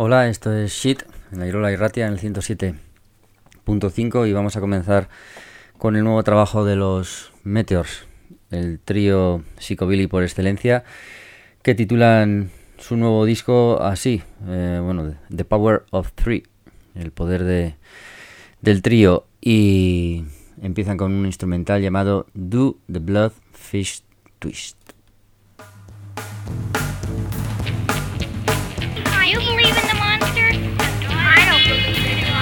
Hola, esto es Shit, en la Irola Irratia en el 107.5 y vamos a comenzar con el nuevo trabajo de los Meteors, el trío psicobilly por excelencia, que titulan su nuevo disco así, The Power of Three, el poder del trío, y empiezan con un instrumental llamado Do the Blood Fish Twist. Do you believe in the monster? I don't believe in the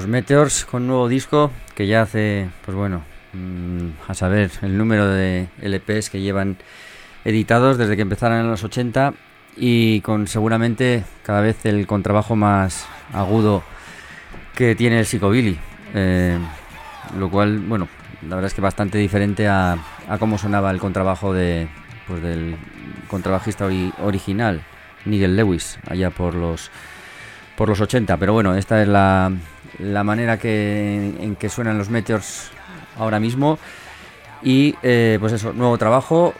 Meteors con nuevo disco que ya hace, pues bueno, a saber el número de LPs que llevan editados desde que empezaron en los 80 y con seguramente cada vez el contrabajo más agudo que tiene el Psychobilly, lo cual, bueno, la verdad es que bastante diferente a cómo sonaba el contrabajo del contrabajista original, Nigel Lewis, allá por los 80, pero bueno, esta es la manera en que suenan los Meteors ahora mismo. Y pues eso, nuevo trabajo,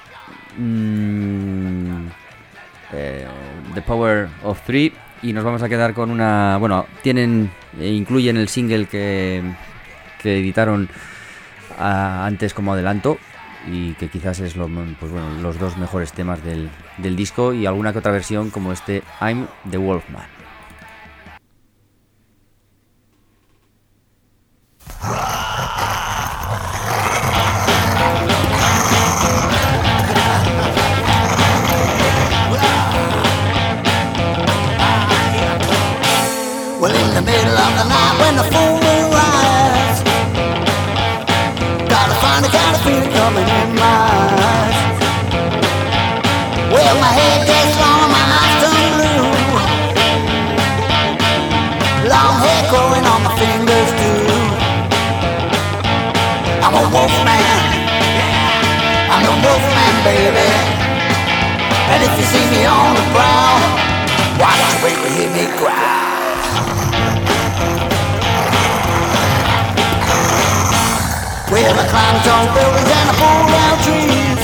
The Power of Three, y nos vamos a quedar con una, bueno, incluyen el single que editaron antes como adelanto y que quizás es los dos mejores temas del disco, y alguna que otra versión como este I'm the Wolfman. Well, in the middle of the night when the full moon rises, gotta find a kind of feeling coming in my eyes. Well, my head gets long and my eyes turn blue. Long hair growing on my fingers too. I'm a wolfman, I'm the wolfman, baby. And if you see me on the ground, watch you wait to hear me growl. Well, I climb tall buildings and I pull down trees.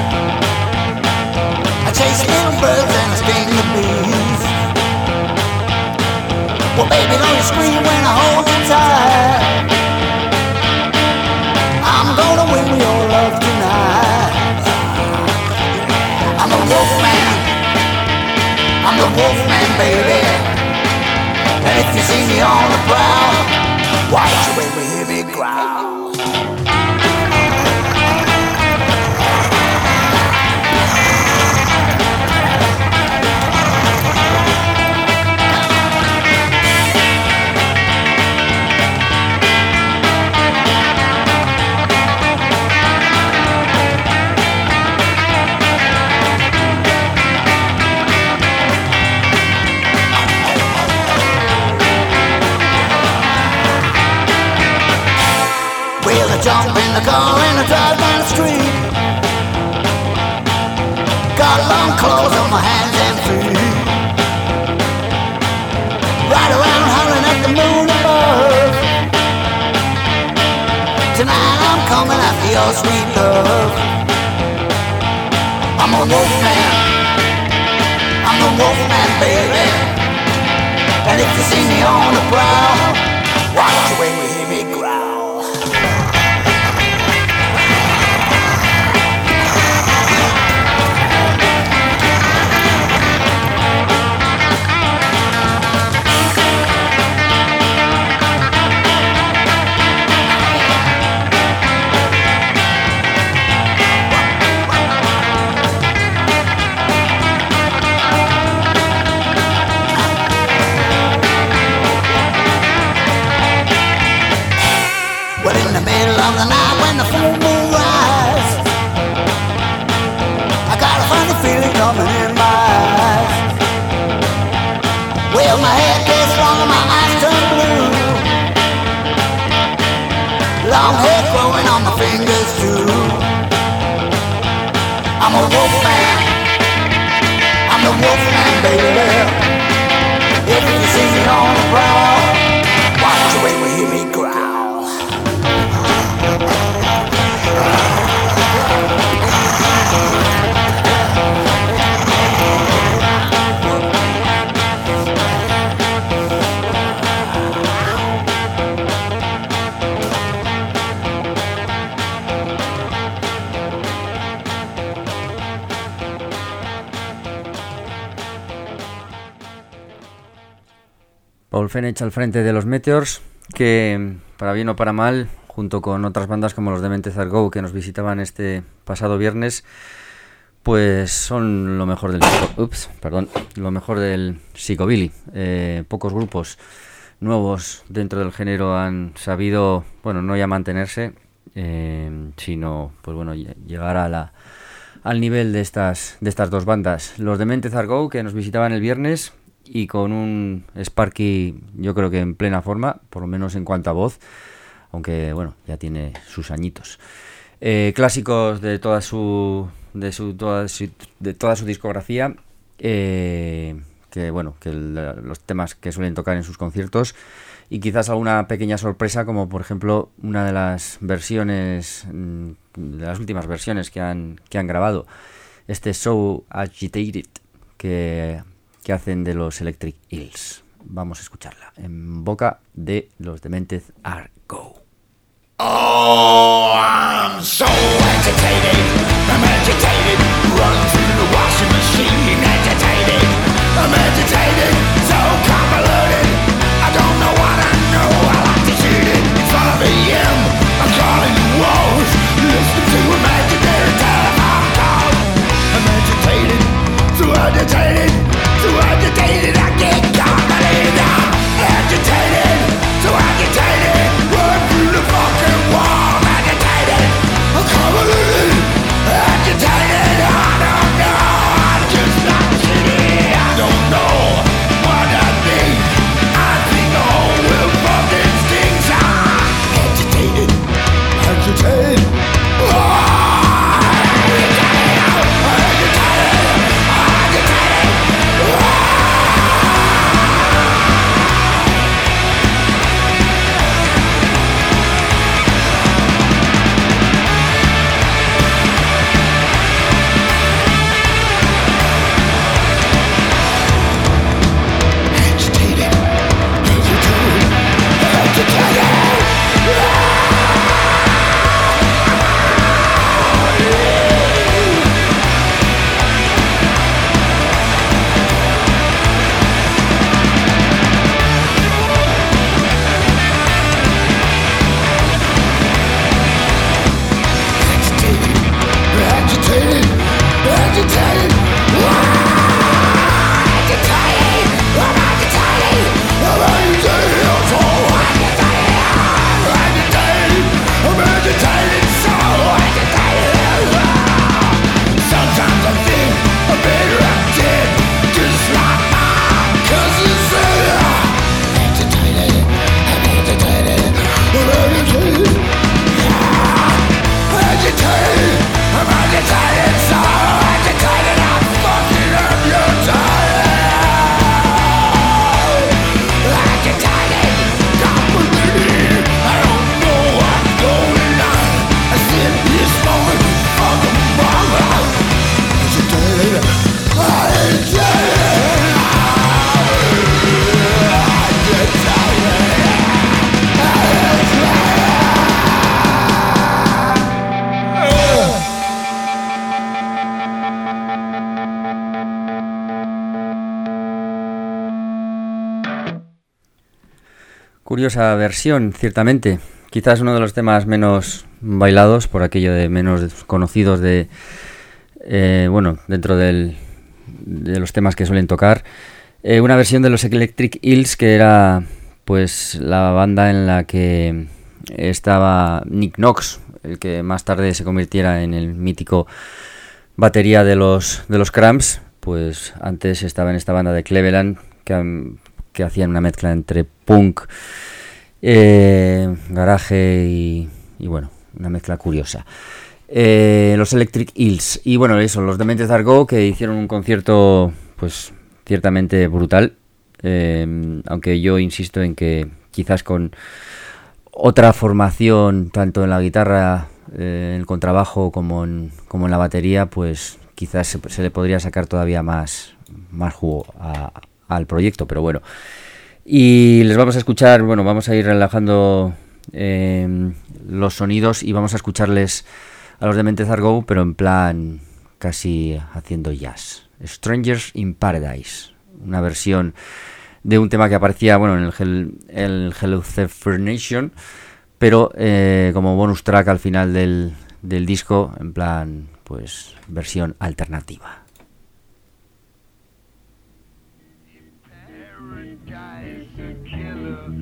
I chase little birds and I sting the bees. Well, baby, don't you scream when I hold you tight. I'm gonna win your love tonight. I'm a wolfman, I'm the wolfman, baby. And if you see me on the prowl, watch you wait to hear me growl. Jump in the car and I drive down the street. Got long clothes on my hands and feet. Ride around hollering at the moon above. Tonight I'm coming after your sweet love. I'm a wolfman, I'm the wolfman, baby. And if you see me on the prowl, watch the way you hear me growl. The night when the full moon rises, I got a funny feeling coming in my eyes. Well, my head gets long and my eyes turn blue. Long hair growing on my fingers too. I'm a wolfman, I'm the wolfman, baby. If you see me on the prowl, watch the way we hear me growl. Paul Fenech al frente de los Meteors, que para bien o para mal, junto con otras bandas como los Demented Are Go que nos visitaban este pasado viernes, pues son lo mejor del psychobilly. Pocos grupos nuevos dentro del género han sabido, bueno, no ya mantenerse, sino, pues bueno, llegar al nivel de estas dos bandas. Los Dementes Are Go, que nos visitaban el viernes, y con un Sparky, yo creo que en plena forma, por lo menos en cuanto a voz, aunque bueno, ya tiene sus añitos. Clásicos de toda su discografía, que bueno, que los temas que suelen tocar en sus conciertos, y quizás alguna pequeña sorpresa, como por ejemplo una de las versiones, de las últimas versiones que han grabado, este So Agitated que hacen de los Electric Hills. Vamos a escucharla en boca de los Dementes Are Go. Oh, I'm so agitated, I'm agitated, run through the washing machine, agitated, I'm agitated, so convoluted, I don't know what I know, I like to shoot it in front of AM, I'm calling the walls, listen to imaginary telephone calls, I'm agitated, so agitated, I get convoluted, I'm agitated, so agitated, run through the fucking wall, agitated, I'm convoluted, agitated, I don't know, I'm just not shitty, I don't know what I think, I think the whole world fucking stinks, I'm agitated, agitated, Curiosa versión, ciertamente. Quizás uno de los temas menos bailados, por aquello de menos conocidos bueno, dentro de los temas que suelen tocar. Una versión de los Electric Hills, que era pues la banda en la que estaba Nick Knox, el que más tarde se convirtiera en el mítico batería de los Cramps. Pues antes estaba en esta banda de Cleveland que hacían una mezcla entre punk, garaje y bueno, una mezcla curiosa. Los Electric Hills, y bueno, eso, los Dementes Are Go, que hicieron un concierto pues ciertamente brutal, aunque yo insisto en que quizás con otra formación, tanto en la guitarra, en el contrabajo como en la batería, pues quizás se le podría sacar todavía más jugo al proyecto, pero bueno. Y les vamos a escuchar, bueno, vamos a ir relajando los sonidos y vamos a escucharles a los Dementes Are Go, pero en plan casi haciendo jazz. Strangers in Paradise, una versión de un tema que aparecía, bueno, en el Hello Nation, pero como bonus track al final del disco, en plan, pues, versión alternativa. Paradise, a killer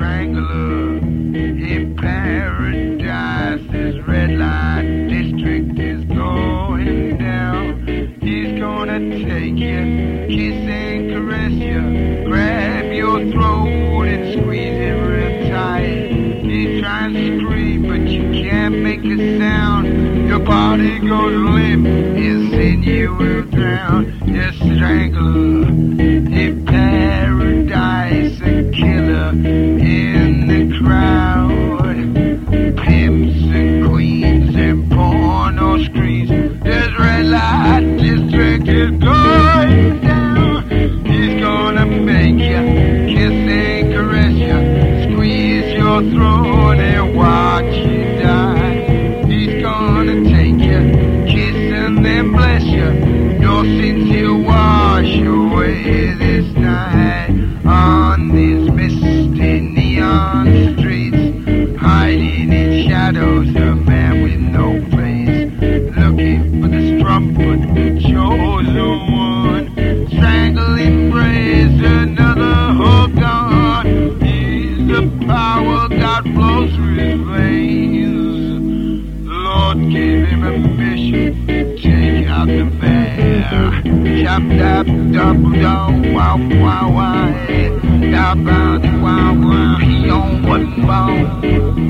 strangler in paradise. This red light district is going down. He's gonna take you, kiss and caress you, grab your throat and squeeze it real tight. He's trying to scream, but you can't make a sound. Your body goes limp, his sinew will drown. You're strangler in paradise, a killer in the crowd. Pimps and queens and porno screens. This red light district is going down. He's gonna make you kiss and caress you, squeeze your throat and watch you die. He's gonna take you, kiss and then bless you. Your sins he'll wash away this night. On these misty neon streets, hiding in shadows, a man with no face, looking for the strumpet, the chosen one. Strangling praise, another hook on. He's the power God flows through his veins. The Lord gave him a mission to take out the bear. Chop, dap, double, down, wow, wow, wow. Dap, down, wow, wow. He on one bone.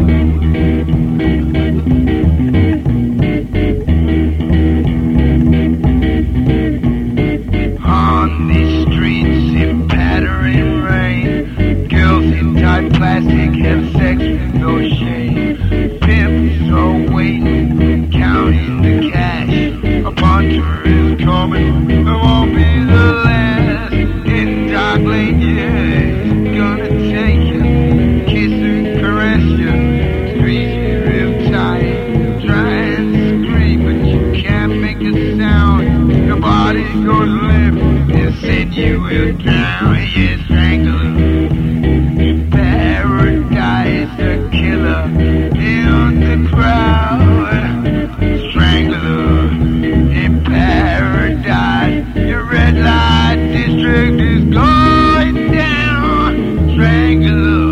On these streets in pattering rain, girls in tight plastic have sex with no shame. Pimps are waiting, counting the cash. A puncher is coming, it won't be the last. In dark lane, yeah, he's gonna take you, kiss and caress you, squeeze you real tight. Try and scream, but you can't make a sound. Your body goes limp, and sinew will drown. Yeah, strangler in paradise, a killer in the crowd. Strangler in paradise, your red light district is going down. Strangler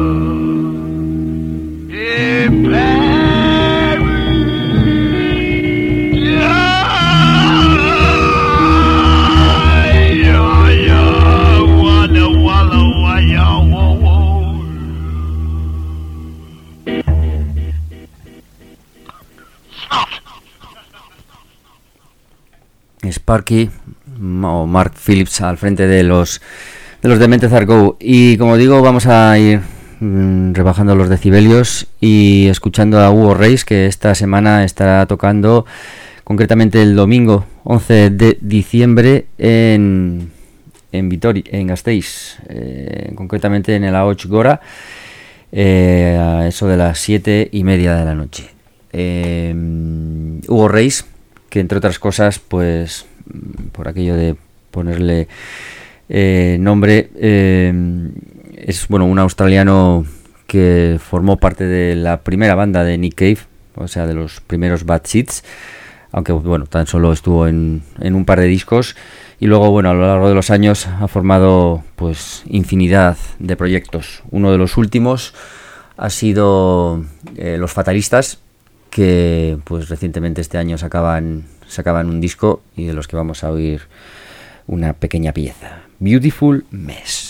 in paradise. Sparky o Mark Phillips al frente de los Demented Are Go. Y como digo, vamos a ir rebajando los decibelios y escuchando a Hugo Reis, que esta semana estará tocando concretamente el domingo 11 de diciembre en Vitoria, en Gasteiz, concretamente en el Ahots Gora, a eso de las 7:30 de la noche. Hugo Reis, que entre otras cosas, pues por aquello de ponerle nombre, es bueno, un australiano que formó parte de la primera banda de Nick Cave, o sea, de los primeros Bad Seeds, aunque bueno, tan solo estuvo en un par de discos, y luego bueno, a lo largo de los años ha formado pues infinidad de proyectos. Uno de los últimos ha sido Los Fatalistas, que pues recientemente este año sacaban un disco y de los que vamos a oír una pequeña pieza, Beautiful Mess.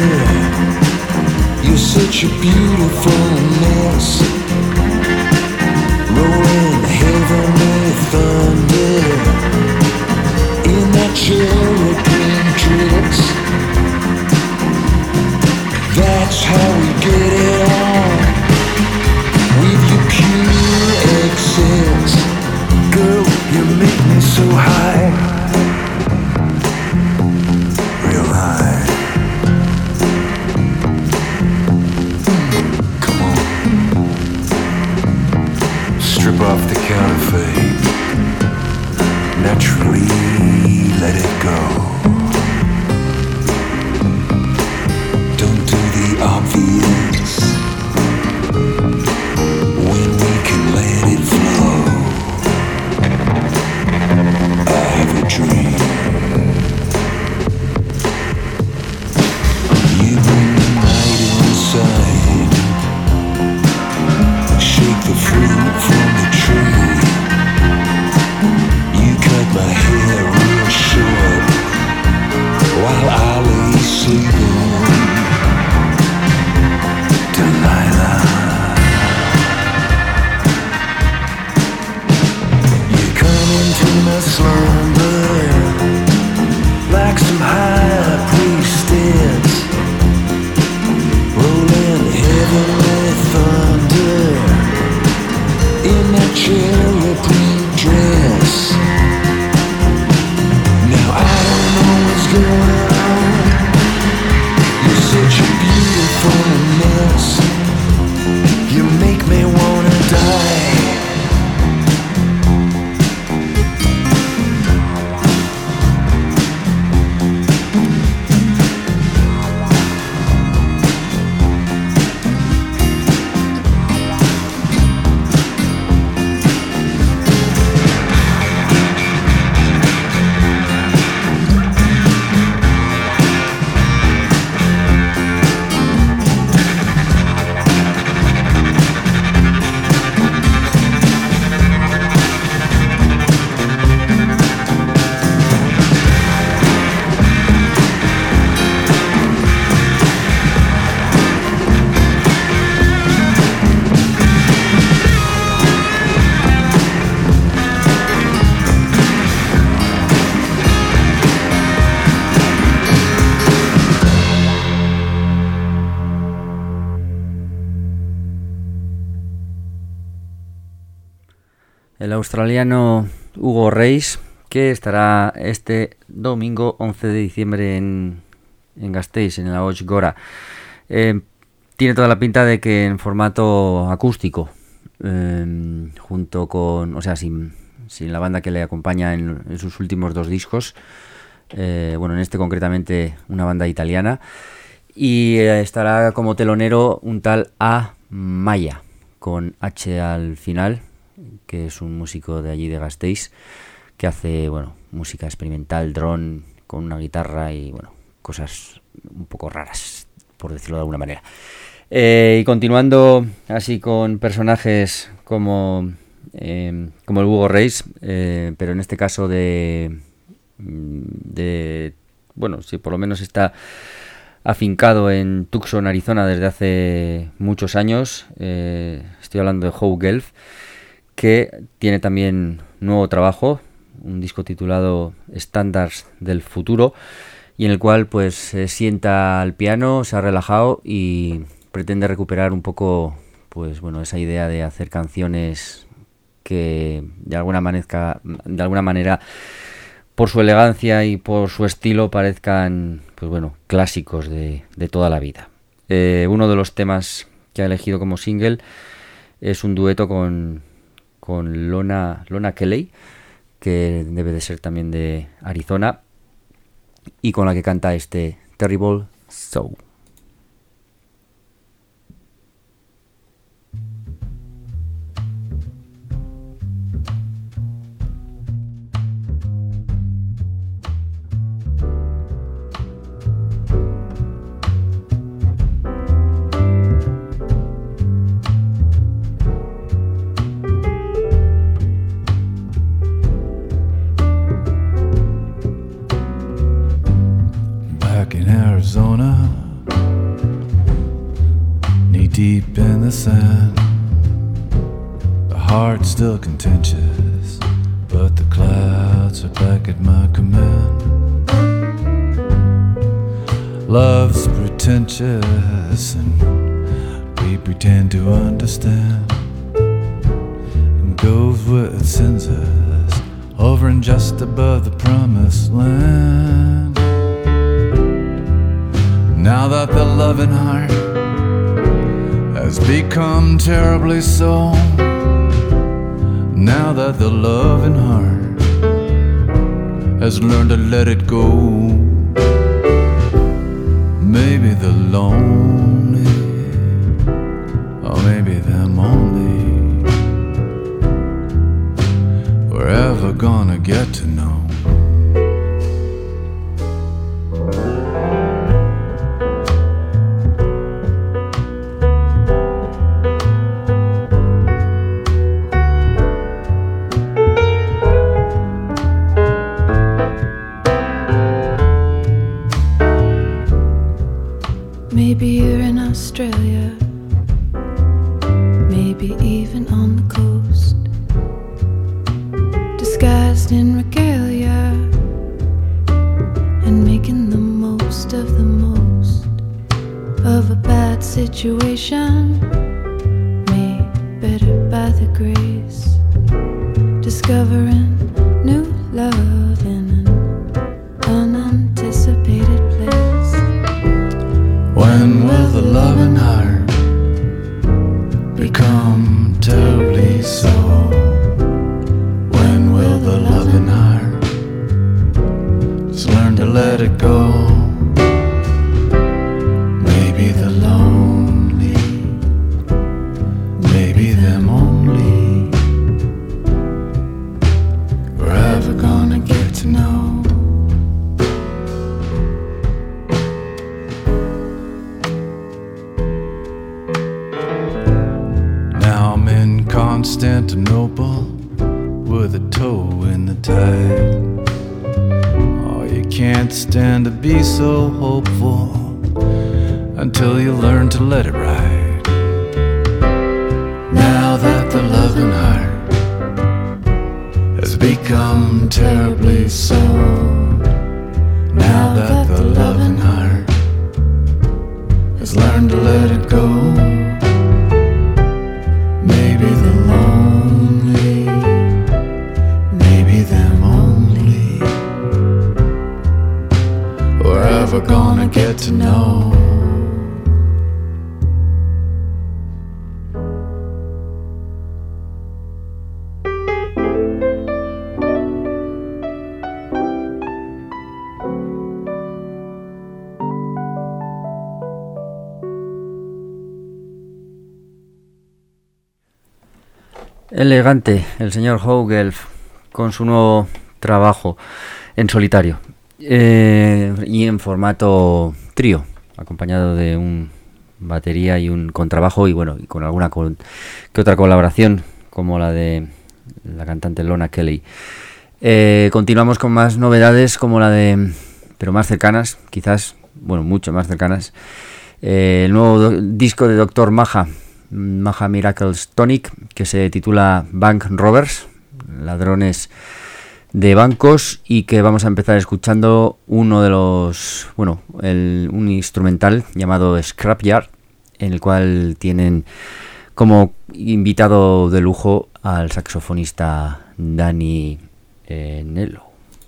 Such a beautiful mess. Girl, you make me so high, real high. Come on, strip off the counterfeit, naturally let it go. Don't do the obvious when we can let it flow. I have a dream. You bring the night inside, shake the fruit from the tree. You cut my hair real short while I lay sleeping. Delilah, you come into my slumber like some high priestess, rolling heavenly thunder in that cherry print dress. Now I don't know what's going on. You're such a beautiful mess. You make me wanna die. El australiano Hugo Reis, que estará este domingo 11 de diciembre en Gasteiz, en la Och Gora. Tiene toda la pinta de que en formato acústico, junto con, o sea, sin la banda que le acompaña en sus últimos dos discos. Bueno, en este concretamente una banda italiana. Y estará como telonero un tal A. Maya, con H al final, que es un músico de allí de Gasteiz, que hace, bueno, música experimental, drone, con una guitarra y, bueno, cosas un poco raras, por decirlo de alguna manera. Y continuando así con personajes como el Hugo Reis, pero en este caso bueno, si por lo menos está afincado en Tucson, Arizona, desde hace muchos años. Estoy hablando de Howe Gelf, que tiene también nuevo trabajo, un disco titulado Standards del Futuro, y en el cual pues se sienta al piano, se ha relajado y pretende recuperar un poco, pues bueno, esa idea de hacer canciones que de alguna manera por su elegancia y por su estilo parezcan, pues bueno, clásicos de toda la vida. Uno de los temas que ha elegido como single es un dueto con Lona Kelly, que debe de ser también de Arizona, y con la que canta este Terrible Soul. Arizona, knee deep in the sand. The heart's still contentious, but the clouds are back at my command. Love's pretentious, and we pretend to understand. And goes with census over and just above the promised land. Now that the loving heart has become terribly so, now that the loving heart has learned to let it go, maybe the lonely, or maybe them only, we're ever gonna get to know. Maybe you're in Australia, maybe even on the coast, disguised in regalia and making the most of a bad situation, made better by the grace, discovering new love in an unanticipated place. When will the loving heart become terribly so? When will the loving heart just learn to let it go? Maybe the lonely, maybe them only, we're ever gonna get to know. Constantinople with a toe in the tide. Oh, you can't stand to be so hopeful until you learn to let it ride. Now that the loving heart has become terribly so, now that the loving heart has learned to let it go, maybe the lonely, maybe them only, we're ever gonna get to know. Elegante, el señor Hogelf, con su nuevo trabajo en solitario y en formato trío, acompañado de un batería y un contrabajo y bueno, y con alguna que otra colaboración como la de la cantante Lona Kelly. Continuamos con más novedades como la de, pero más cercanas, quizás, bueno, mucho más cercanas, el nuevo disco de Dr. Maha Miracles Tonic, que se titula Bank Robbers, ladrones de bancos, y que vamos a empezar escuchando uno de los, bueno, un instrumental llamado Scrapyard, en el cual tienen como invitado de lujo al saxofonista Danny Nello.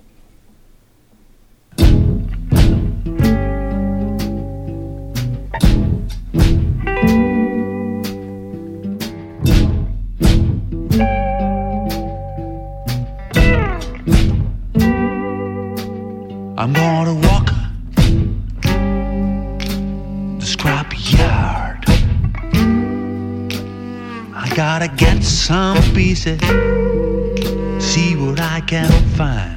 I'm gonna walk the scrap yard. I gotta get some pieces, see what I can find.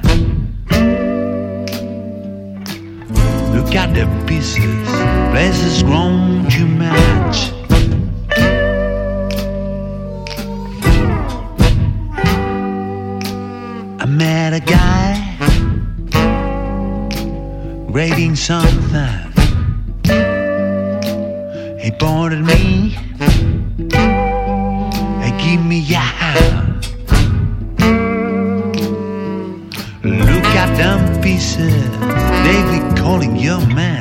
Look at the pieces, places grown to match. I met a guy grading something. He pointed me, he give me a hand. Look at them pieces, they be calling your man.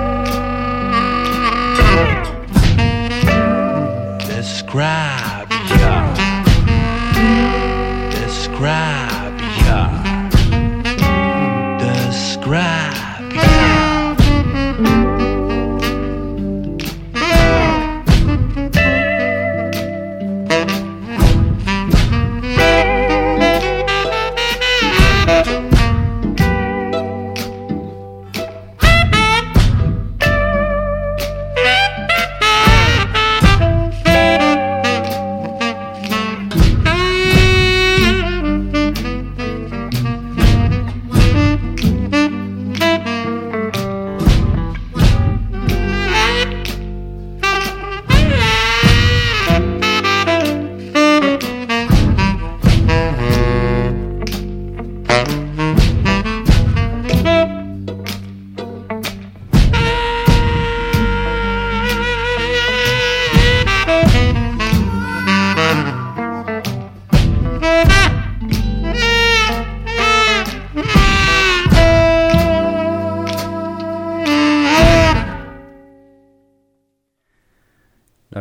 The scrap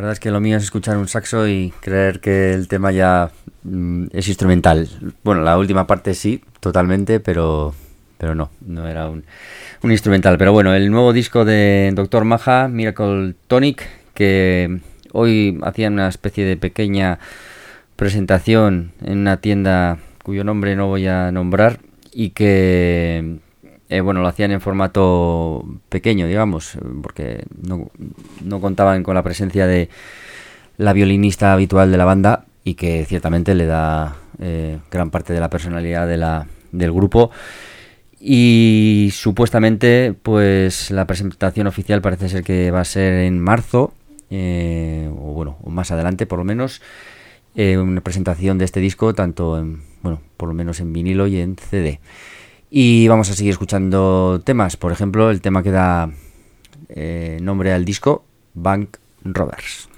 verdad es que lo mío es escuchar un saxo y creer que el tema ya es instrumental. Bueno, la última parte sí, totalmente, pero no era un instrumental. Pero bueno, el nuevo disco de Dr. Maja, Miracle Tonic, que hoy hacían una especie de pequeña presentación en una tienda cuyo nombre no voy a nombrar y que lo hacían en formato pequeño, digamos, porque no contaban con la presencia de la violinista habitual de la banda y que ciertamente le da gran parte de la personalidad del grupo. Y supuestamente pues la presentación oficial parece ser que va a ser en marzo, o más adelante por lo menos, una presentación de este disco tanto por lo menos en vinilo y en CD. Y vamos a seguir escuchando temas, por ejemplo el tema que da nombre al disco, Bank Robbers.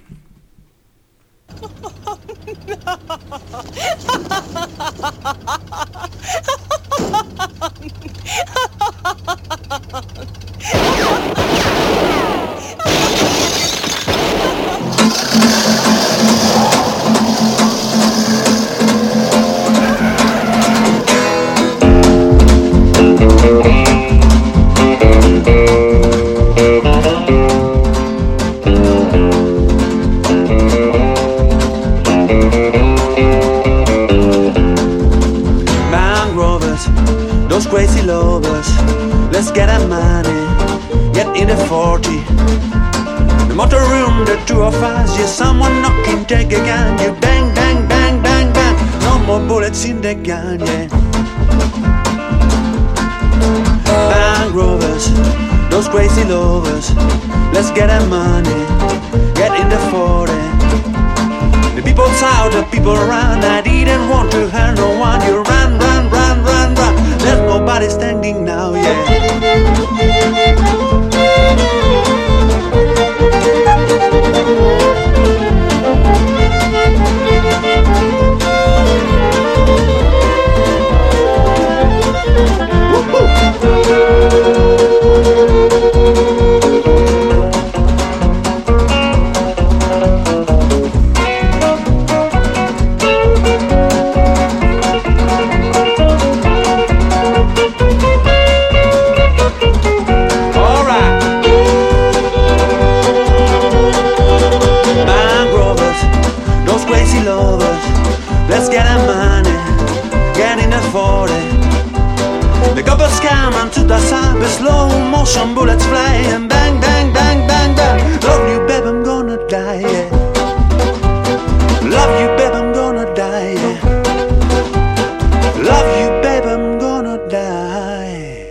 Those crazy lovers, let's get our money, get in the 40. The motor room, the 2 of us, yeah, someone knocking, take a gun, you bang, bang, bang, bang, bang. No more bullets in the gun, yeah. Bank robbers, those crazy lovers, let's get our money, get in the 40. The people's out, the people around, I didn't want to hurt no one, you run, run, run, run, run. There's nobody standing now, yeah. Let's get our money, get in the 40. The coppers come onto the side with slow motion bullets fly and bang, bang, bang, bang, bang. Love you, babe, I'm gonna die, yeah. Love you, babe, I'm gonna die, yeah. Love you, babe, I'm gonna die.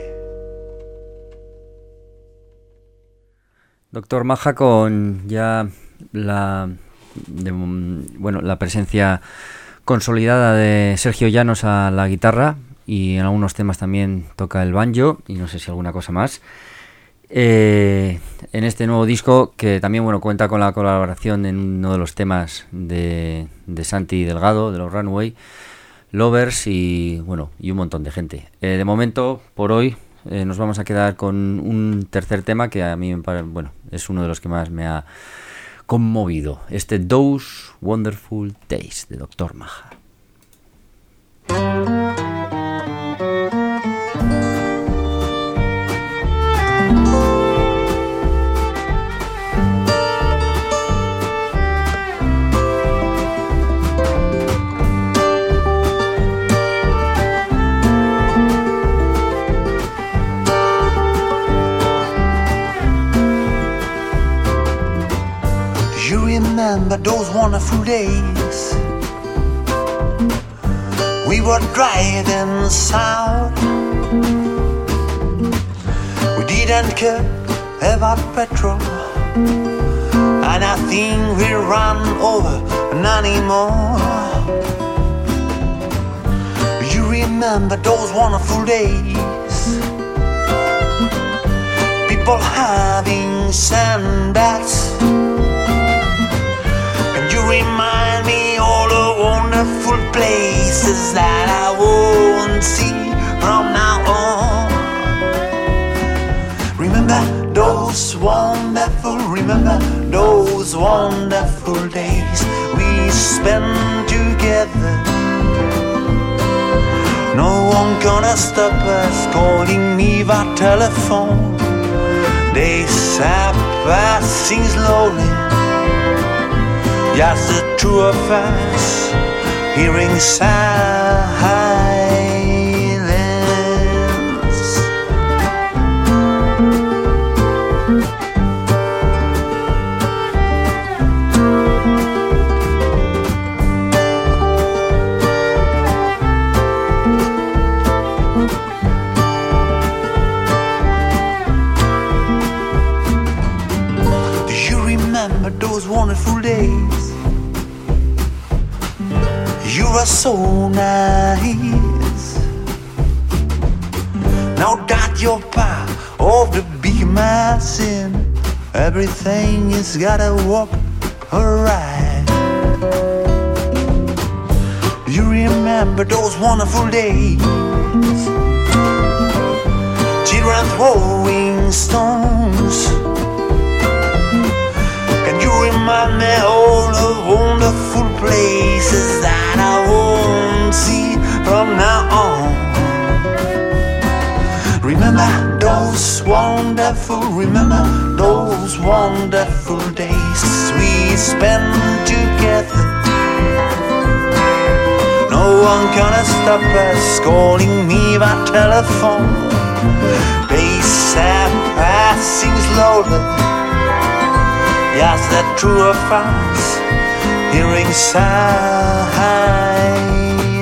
Dr. Maja con ya la presencia consolidada de Sergio Llanos a la guitarra y en algunos temas también toca el banjo y no sé si alguna cosa más. En este nuevo disco que también cuenta con la colaboración en uno de los temas de Santi Delgado de los Runaway Lovers y un montón de gente. De momento, por hoy, nos vamos a quedar con un tercer tema que a mí me parece, es uno de los que más me ha conmovido, Those Wonderful Days de Dr. Maja. Remember those wonderful days we were driving south. We didn't care about petrol, and I think we ran over none anymore. You remember those wonderful days, people having sandbags. Remind me all the wonderful places that I won't see from now on. Remember those wonderful days we spent together. No one gonna stop us calling me by telephone. Days are passing slowly, just the two of us, hearing silence. Those wonderful days, you are so nice. Now that you're part of the big machine, everything is gotta work alright. You remember those wonderful days, children throwing stones. Remind me all the wonderful places that I won't see from now on. Remember those wonderful days we spent together. No one gonna stop us calling me by telephone. Days are passing slowly, just the two of us, hearing silence.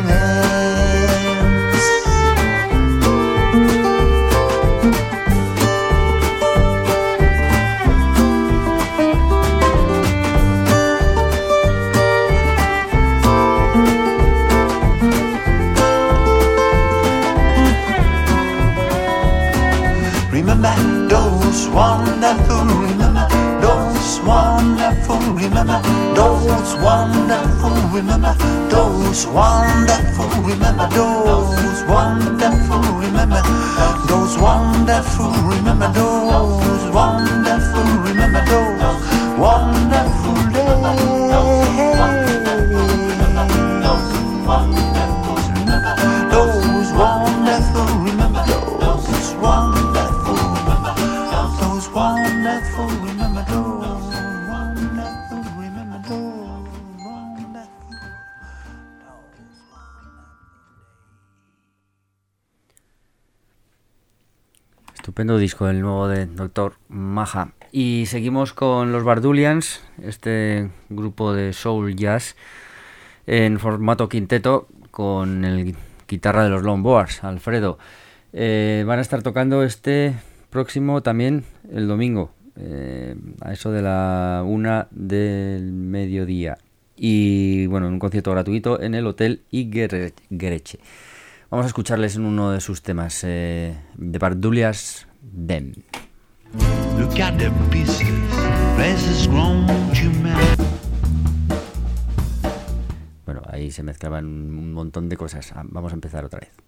Remember those wonderful, remember those wonderful, remember those wonderful, remember those wonderful, remember those wonderful, remember those wonderful, remember those wonderful, remember those wonderful days. Those wonderful, remember those wonderful, remember those wonderful, those wonderful, remember those wonderful, remember those wonderful. Estupendo disco, el nuevo de Dr. Maja. Y seguimos con los Bardulians, este grupo de soul jazz en formato quinteto con el guitarra de los Longboards, Alfredo. Van a estar tocando este próximo también el domingo, a eso de la 1 del mediodía. Y bueno, en un concierto gratuito en el Hotel Iguereche. Vamos a escucharles en uno de sus temas, de Bardulians, Them. Look at the pieces, places grown to man. Bueno, ahí se mezclaban un montón de cosas. Vamos a empezar otra vez.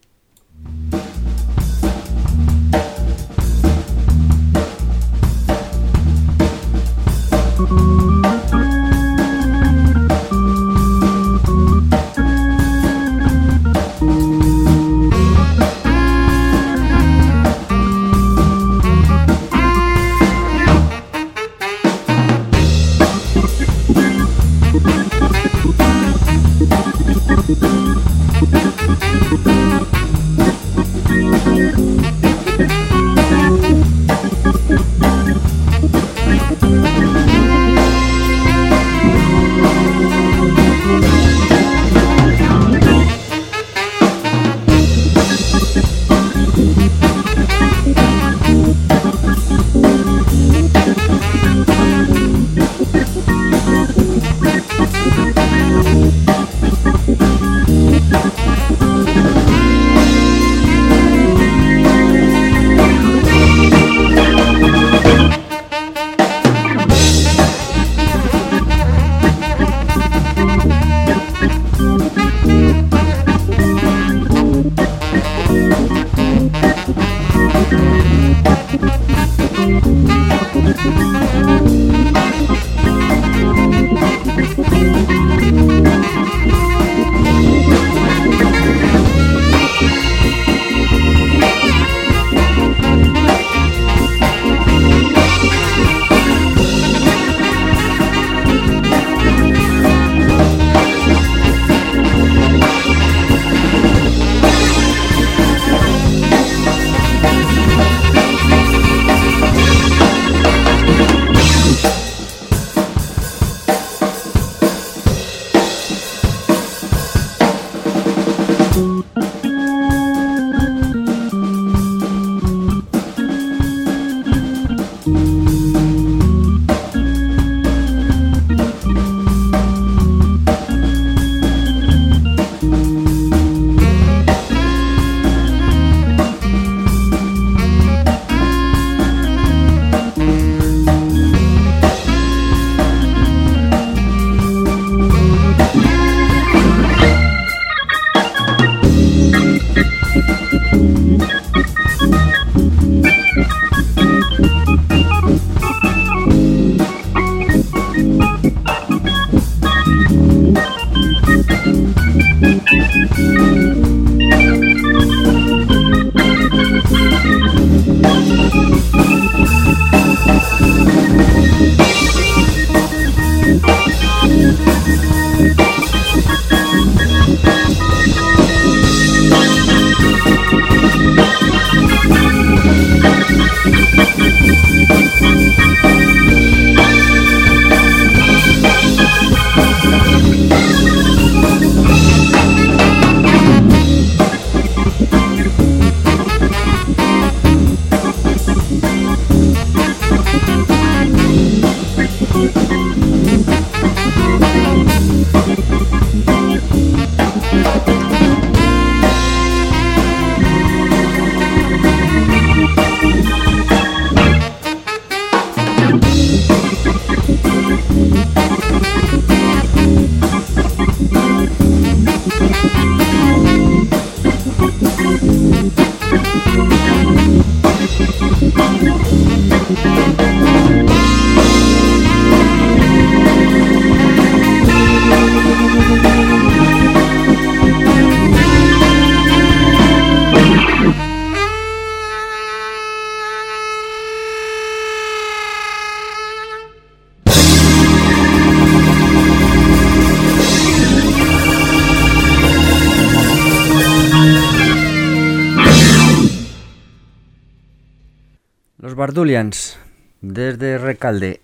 Bardulians, desde Recalde.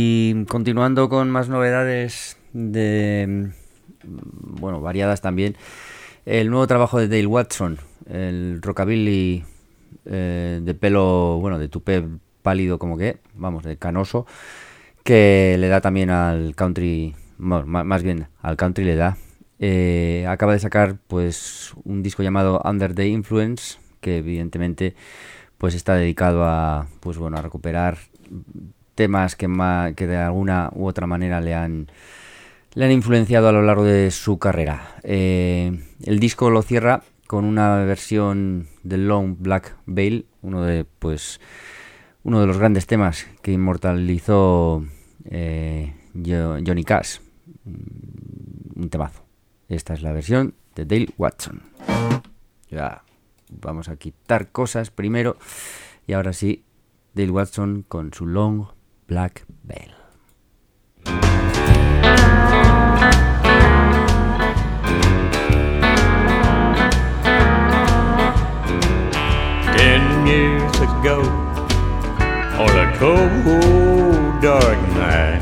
Y continuando con más novedades de, bueno, variadas también, el nuevo trabajo de Dale Watson, el rockabilly de pelo, bueno, de tupé pálido como que, vamos, de canoso, que le da también al country, bueno, más bien al country le da. Acaba de sacar pues un disco llamado Under the Influence, que evidentemente pues está dedicado a, pues bueno, a recuperar temas que de alguna u otra manera le han influenciado a lo largo de su carrera. El disco lo cierra con una versión del Long Black Veil, uno de los grandes temas que inmortalizó Johnny Cash, un temazo. Esta es la versión de Dale Watson. Ya vamos a quitar cosas primero y ahora sí, Dale Watson con su Long Black Veil. 10 years ago, on a cold dark night,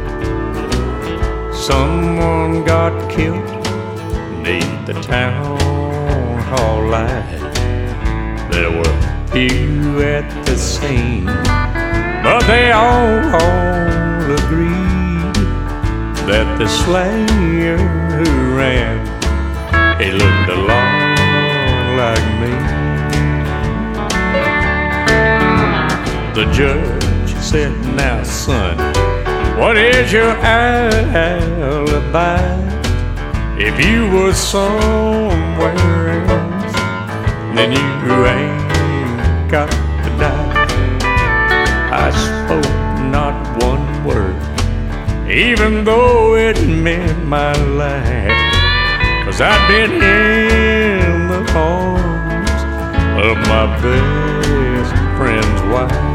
someone got killed beneath the town hall light. There were few at the scene, but they all agreed that the slayer who ran, he looked a lot like me. The judge said, "Now, son, what is your alibi? If you were somewhere else, then you ain't got to die." I spoke not one word, even though it meant my life, 'cause I'd been in the arms of my best friend's wife.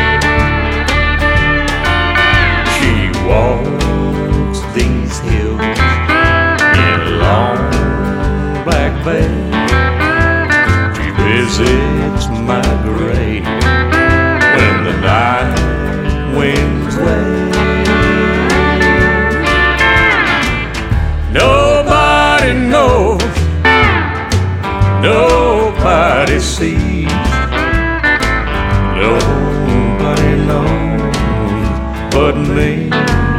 She walks these hills in a long black veil. She visits my grave when the night winds wail. Nobody knows Nobody sees, nobody knows but me.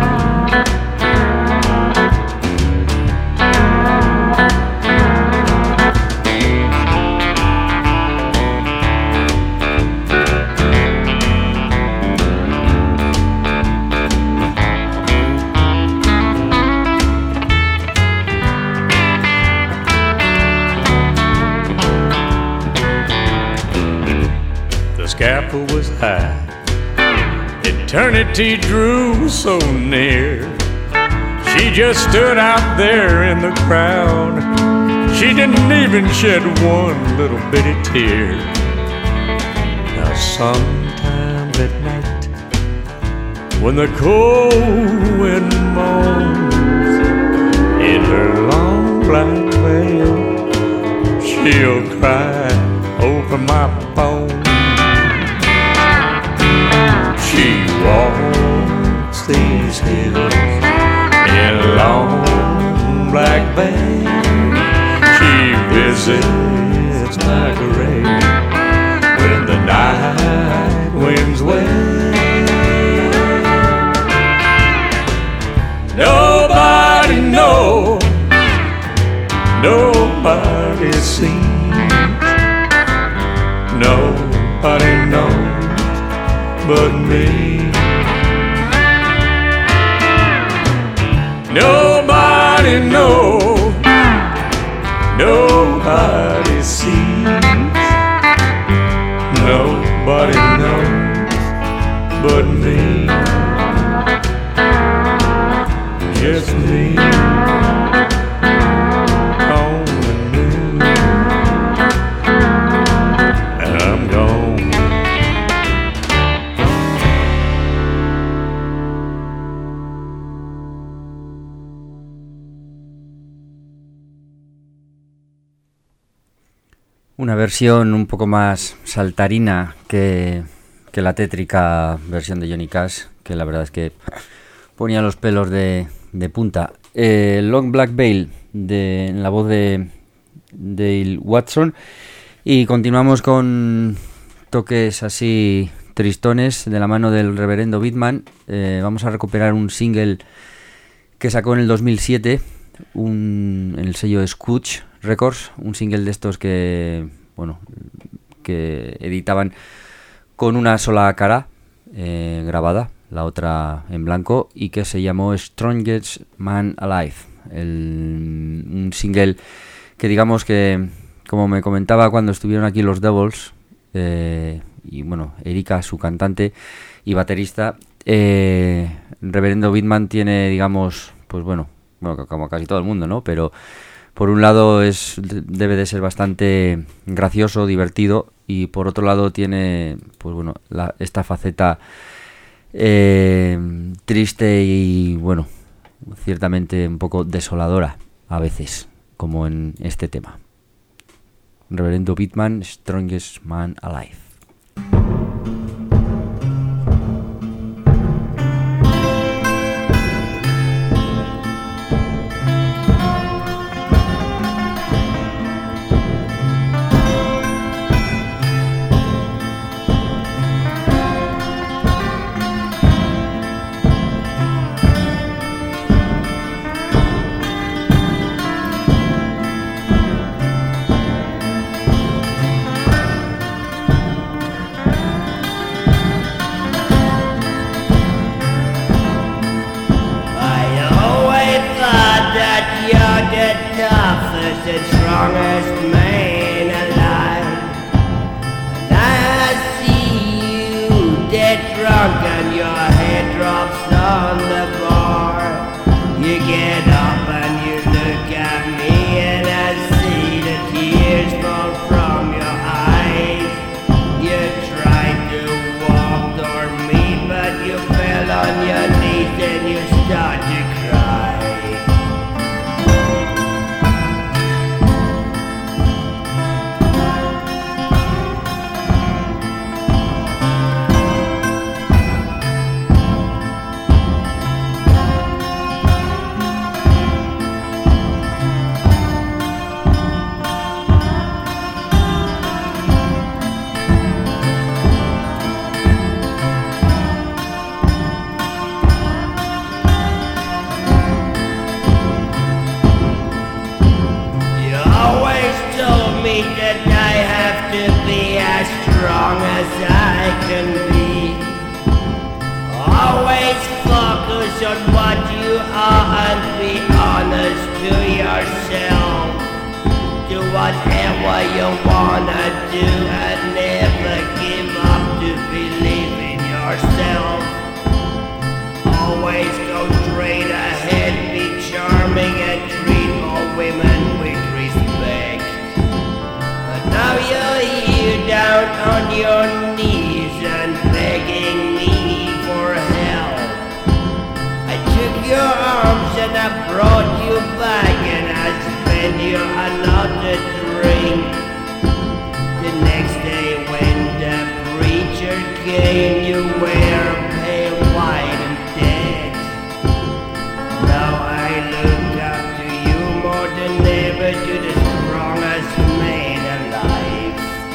Scaffold was high, eternity drew so near. She just stood out there in the crowd. She didn't even shed one little bitty tear. Now sometimes at night, when the cold wind moans in her long black veil, she'll cry over my bones. She walks these hills in long black veil. She visits my grave when the night winds wail. Nobody knows, nobody sees, nobody knows but me. Nobody knows, nobody sees, nobody knows but me. Just me. Only me. And I'm gone. Una versión un poco más saltarina que la tétrica versión de Johnny Cash, que la verdad es que ponía los pelos de punta. Long Black Veil, en la voz de Dale Watson. Y continuamos con toques así tristones de la mano del reverendo Beatman. Vamos a recuperar un single que sacó en el 2007 en el sello Scooch Records, un single de estos que editaban con una sola cara grabada, la otra en blanco, y que se llamó Strongest Man Alive. Un single que, digamos que, como me comentaba cuando estuvieron aquí los Devils, y bueno, Erika, su cantante y baterista, reverendo Beatman tiene, digamos, pues bueno, como casi todo el mundo, ¿no? Pero por un lado debe de ser bastante gracioso, divertido, y por otro lado tiene, pues bueno, esta faceta triste y, bueno, ciertamente un poco desoladora a veces, como en este tema. Reverendo Beatman, Strongest Man Alive. mean that I have to be as strong as I can be. Always focus on what you are and be honest to yourself. Do whatever you wanna do and never give up to believe in yourself. Always go straight ahead, be charming and treat all women with respect. But now you're here down on your knees and begging me for help. I took your arms and I brought you back and I spent you another drink. The next day when the preacher came, you were pale white and dead. Now I look up to you more than ever, to the strongest man alive.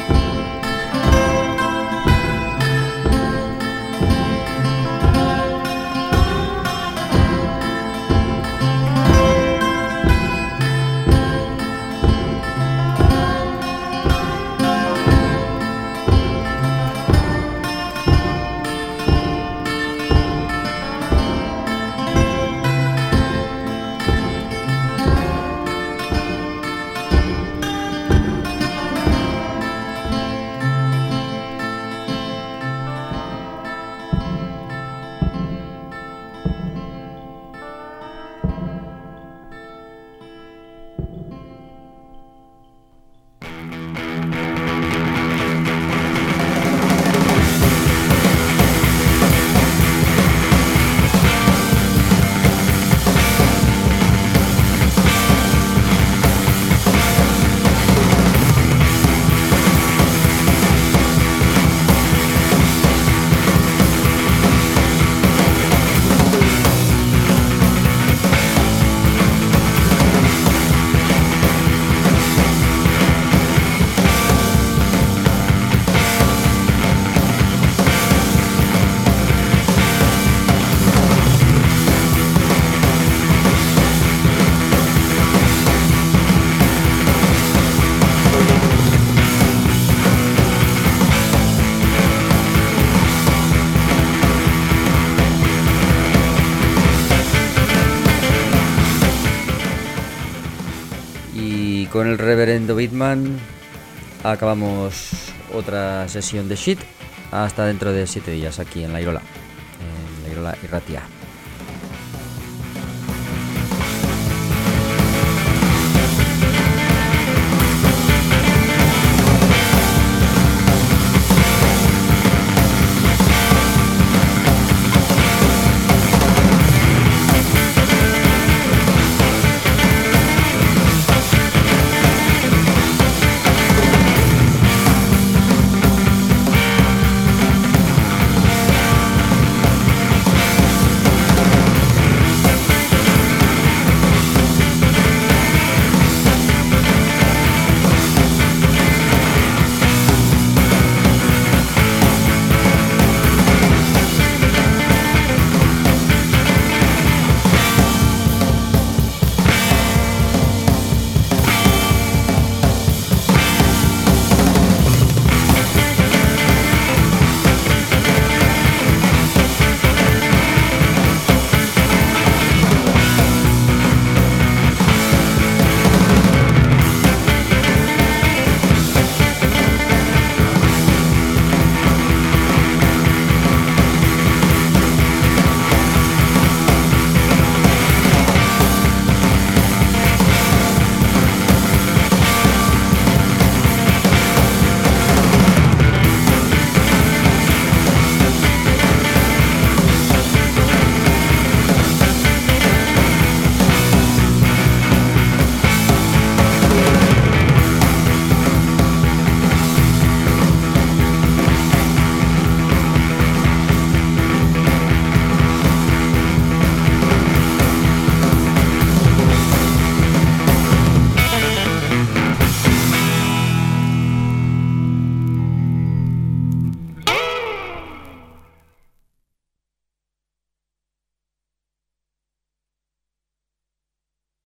Con el reverendo Bitman acabamos otra sesión de Shit. Hasta dentro de 7 días aquí en La Irola, Irratia.